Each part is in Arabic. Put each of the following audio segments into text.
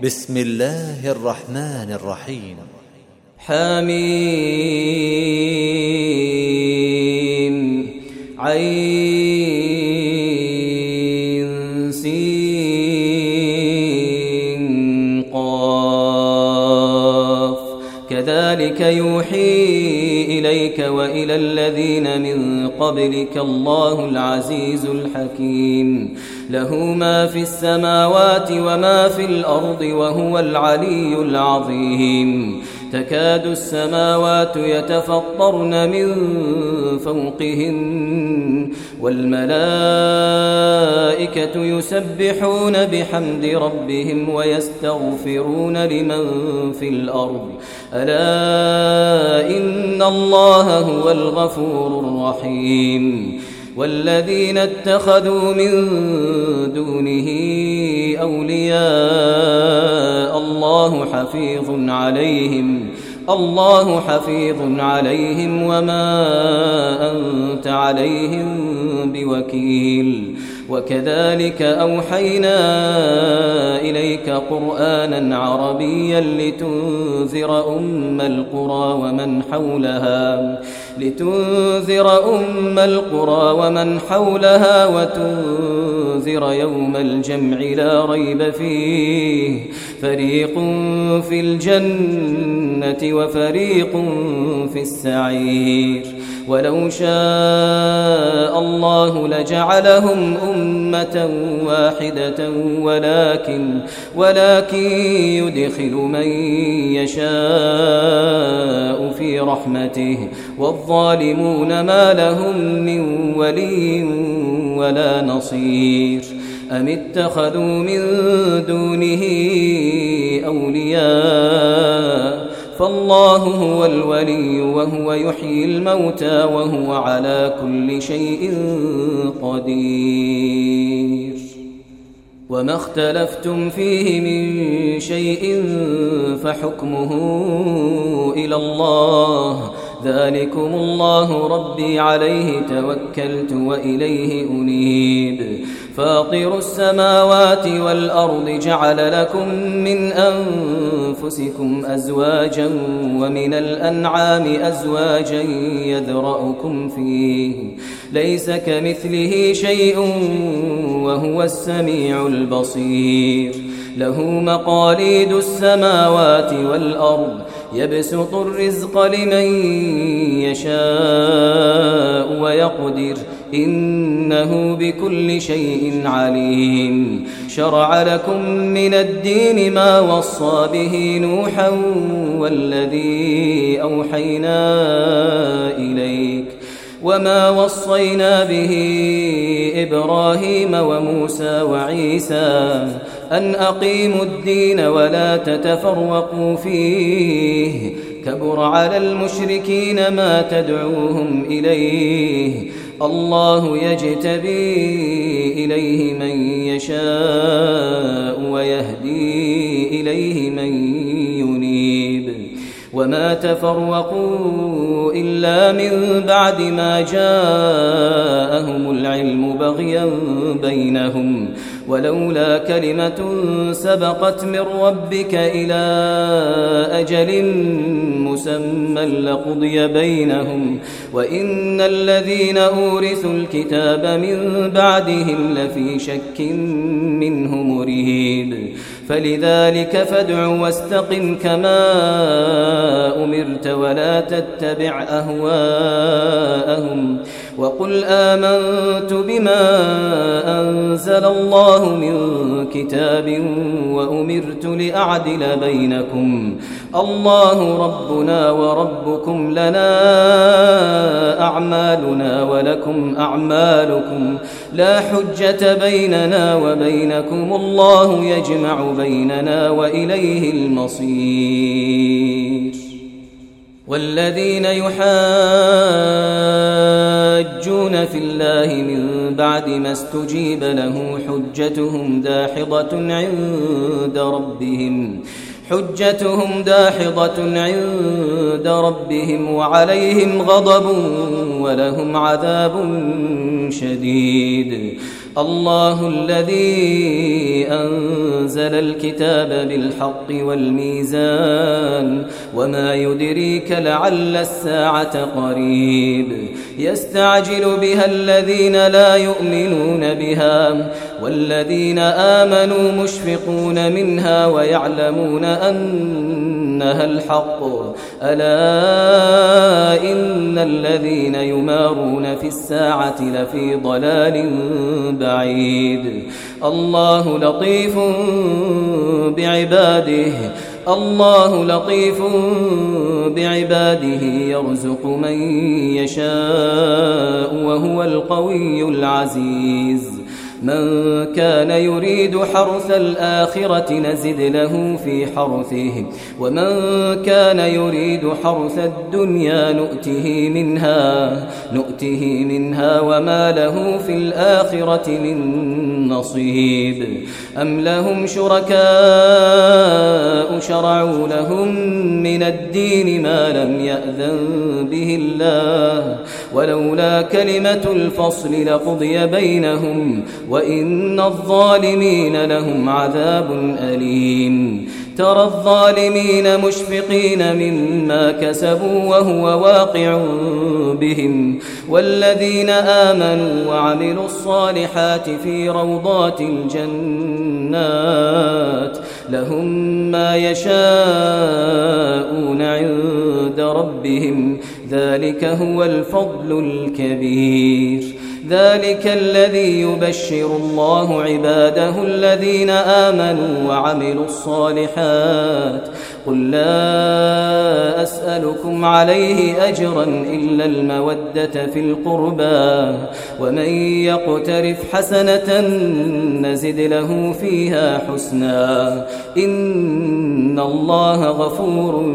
بسم الله الرحمن الرحيم. حميم عين سين قاف كذلك يوحي إليك وإلى الذين من قبلك الله العزيز الحكيم له ما في السماوات وما في الأرض وهو العلي العظيم تكاد السماوات يتفطرن من فوقهن والملائكة يسبحون بحمد ربهم ويستغفرون لمن في الأرض ألا إن الله هو الغفور الرحيم والذين اتخذوا من دونه أولياء الله حفيظ عليهم وما أنت عليهم بوكيل وكذلك أوحينا إليك قرآنا عربيا لتنذر أم القرى ومن حولها وتنذر يوم الجمع لا ريب فيه فريق في الجنة وفريق في السعير ولو شاء الله لجعلهم أمة واحدة ولكن يدخل من يشاء في رحمته والظالمون ما لهم من ولي ولا نصير أم اتخذوا من دونه أولياء فالله هو الولي وهو يحيي الموتى وهو على كل شيء قدير وما اختلفتم فيه من شيء فحكمه إلى الله ذلكم الله ربي عليه توكلت وإليه أنيب فاطر السماوات والأرض جعل لكم من أنفسكم أزواجا ومن الأنعام أزواجا يذرأكم فيه ليس كمثله شيء وهو السميع البصير له مقاليد السماوات والأرض يبسط الرزق لمن يشاء ويقدر إنه بكل شيء عليم شرع لكم من الدين ما وصى به نوحا والذي أوحينا إليك وما وصينا به إبراهيم وموسى وعيسى أن أقيموا الدين ولا تتفرقوا فيه كبر على المشركين ما تدعوهم إليه الله يجتبي إليه من يشاء ويهدي إليه من ينيب وما تفرقوا إلا من بعد ما جاءهم العلم بغيا بينهم ولولا كلمة سبقت من ربك إلى أجل مسمى لقضي بينهم وإن الذين أورثوا الكتاب من بعدهم لفي شك منه مريب فلذلك فادع واستقم كما أمرت ولا تتبع أهواءهم وقل آمنت بما أنزل الله من كتاب وأمرت لأعدل بينكم الله ربنا وربكم لنا أعمالنا ولكم أعمالكم لا حجة بيننا وبينكم الله يجمع بيننا وإليه المصير والذين يحاجون في الله من بعد ما استجيب له حجتهم داحضة عند ربهم وعليهم غضب ولهم عذاب شديد الله الذي أنزل الكتاب بالحق والميزان وما يدريك لعل الساعة قريب يستعجل بها الذين لا يؤمنون بها والذين آمنوا مشفقون منها ويعلمون أنها الحق ألا إن الذين يمارون في الساعة لفي ضلال بعيد الله لطيف بعباده يرزق من يشاء وهو القوي العزيز من كان يريد حرث الآخرة نزد له في حرثه ومن كان يريد حرث الدنيا نؤته منها وما له في الآخرة من نصيب أم لهم شركاء شرعوا لهم من الدين ما لم يأذن به الله ولولا كلمة الفصل لقضي بينهم وإن الظالمين لهم عذاب أليم ترى الظالمين مشفقين مما كسبوا وهو واقع بهم والذين آمنوا وعملوا الصالحات في روضات الجنات لهم ما يشاءون عند ربهم ذلك هو الفضل الكبير ذلك الذي يبشر الله عباده الذين آمنوا وعملوا الصالحات قل لا أسألكم عليه أجرا إلا المودة في القربى ومن يقترف حسنة نزد له فيها حسنا إن الله غفور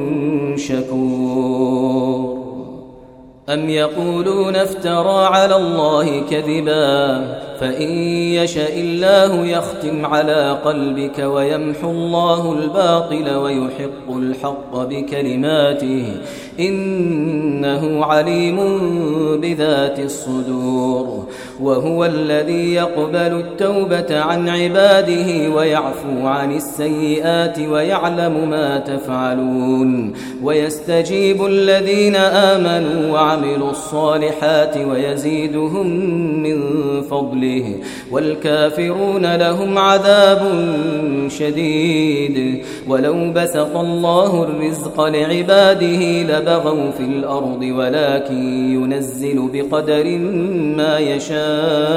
شكور أم يقولون افترى على الله كذبا فإن يشاء الله يختم على قلبك ويمحو الله الباطل ويحق الحق بكلماته إنه عليم بذات الصدور وهو الذي يقبل التوبة عن عباده ويعفو عن السيئات ويعلم ما تفعلون ويستجيب الذين آمنوا وعملوا الصالحات ويزيدهم من فضله والكافرون لهم عذاب شديد ولو بسط الله الرزق لعباده لبغوا في الأرض ولكن ينزل بقدر ما يشاء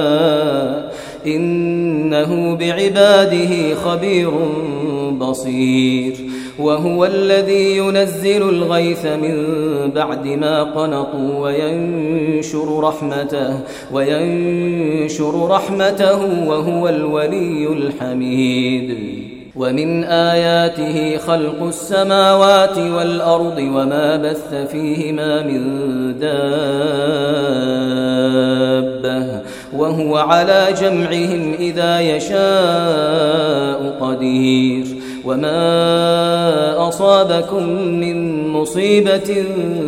إنه بعباده خبير بصير وهو الذي ينزل الغيث من بعد ما قنطوا وينشر رحمته وهو الولي الحميد ومن آياته خلق السماوات والأرض وما بث فيهما من دابة وهو على جمعهم إذا يشاء قدير وما أصابكم من مصيبة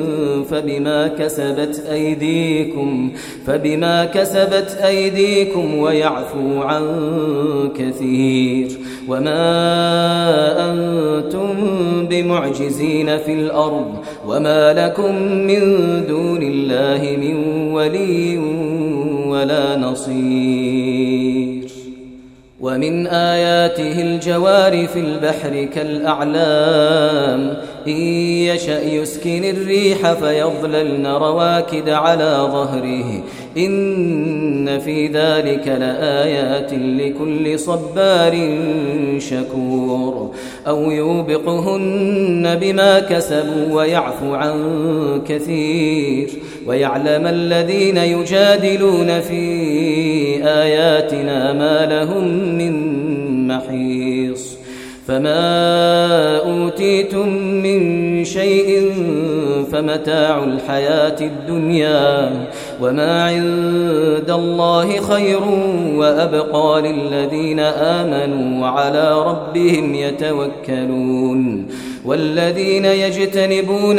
فبما كسبت أيديكم ويعفو عن كثير وما أنتم بمعجزين في الأرض وما لكم من دون الله من ولي ولا نصير ومن آياته الجوار في البحر كالأعلام إن يشأ يسكن الريح فيظللن رواكد على ظهره إن في ذلك لآيات لكل صبار شكور أو يوبقهن بما كسبوا ويعفو عن كثير ويعلم الذين يجادلون في آياتنا ما لهم من محيص فما أوتيتم من شيء فمتاع الحياة الدنيا وما عند الله خير وأبقى للذين آمنوا وعلى ربهم يتوكلون والذين يجتنبون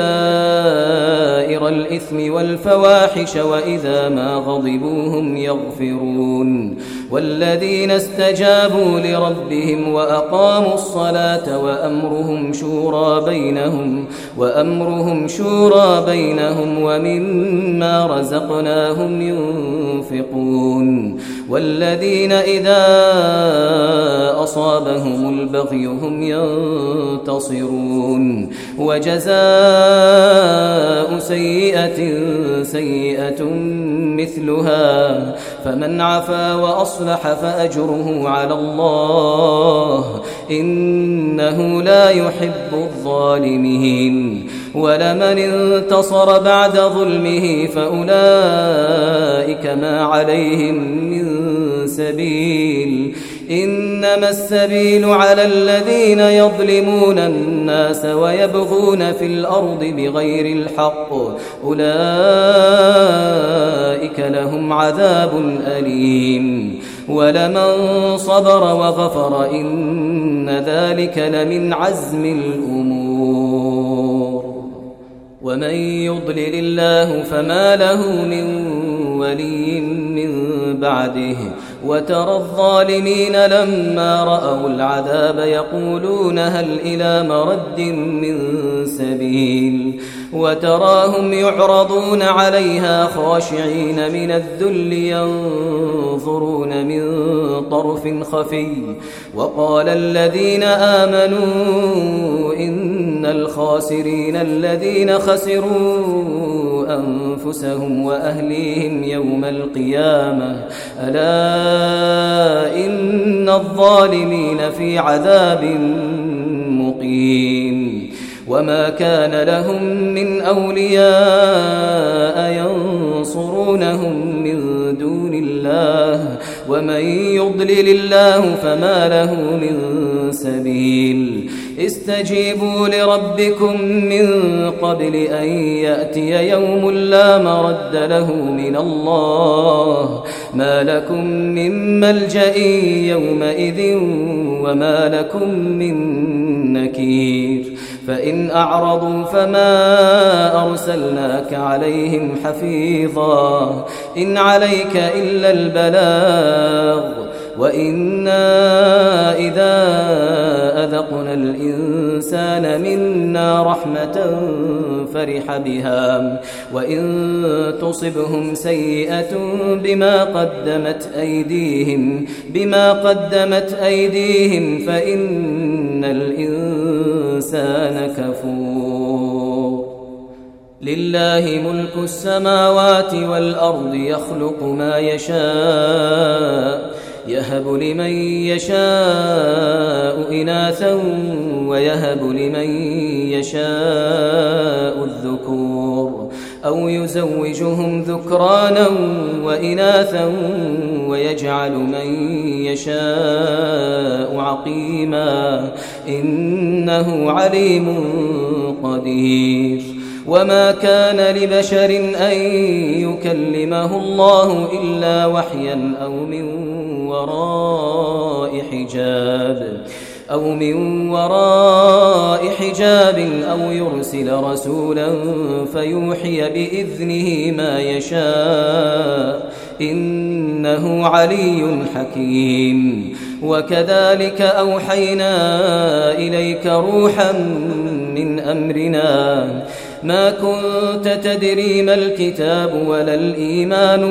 كبائر الإثم والفواحش وإذا ما غضبوا هم يغفرون والذين استجابوا لربهم وأقاموا الصلاة وأمرهم شورى بينهم ومما رزقناهم ينفقون والذين إذا أصابهم البغي هم ينتصرون وجزاء سيئة مثلها فمن عفا وأصلح فأجره على الله إنه لا يحب الظالمين ولمن انتصر بعد ظلمه فأولئك ما عليهم من سبيل إنما السبيل على الذين يظلمون الناس ويبغون في الأرض بغير الحق أولئك لهم عذاب أليم ولمن صبر وغفر إن ذلك لمن عزم الأمور ومن يضلل الله فما له من ولي من بعده وترى الظالمين لما رأوا العذاب يقولون هل إلى مرد من سبيل وتراهم يعرضون عليها خاشعين من الذل ينظرون من طرف خفي وقال الذين آمنوا إن الخاسرين الذين خسروا أنفسهم وأهليهم يوم القيامة ألا إن الظالمين في عذاب مقيم وما كان لهم من أولياء ينصرونهم من دون الله ومن يضلل الله فما له من سبيل استجيبوا لربكم من قبل أن يأتي يوم لا مرد له من الله ما لكم من ملجأ يومئذ وما لكم من نكير فإن أعرضوا فما أرسلناك عليهم حفيظا إن عليك إلا البلاغ وإنا إذا أذقنا الإنسان منا رحمة فرح بها وإن تصبهم سيئة بما قدمت أيديهم فإن الإنسان كفور لله ملك السماوات والأرض يخلق ما يشاء يهب لمن يشاء إناثا ويهب لمن يشاء الذكور أو يزوجهم ذكرانا وإناثا ويجعل من يشاء عقيما إنه عليم قدير وما كان لبشر أن يكلمه الله إلا وحيا أو من وراء حجاب أو يرسل رسولا فيوحي بإذنه ما يشاء إنه علي حكيم وكذلك أوحينا إليك روحا من أمرنا ما كنت تدري ما الكتاب ولا الإيمان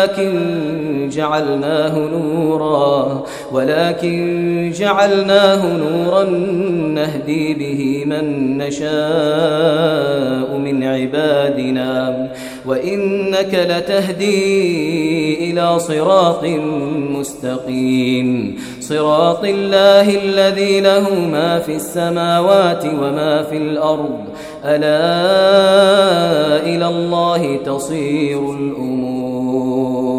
ولكن جعلناه نورا نهدي به من نشاء من عبادنا وإنك لتهدي إلى صراط مستقيم صراط الله الذي له ما في السماوات وما في الأرض ألا إلى الله تصير الأمور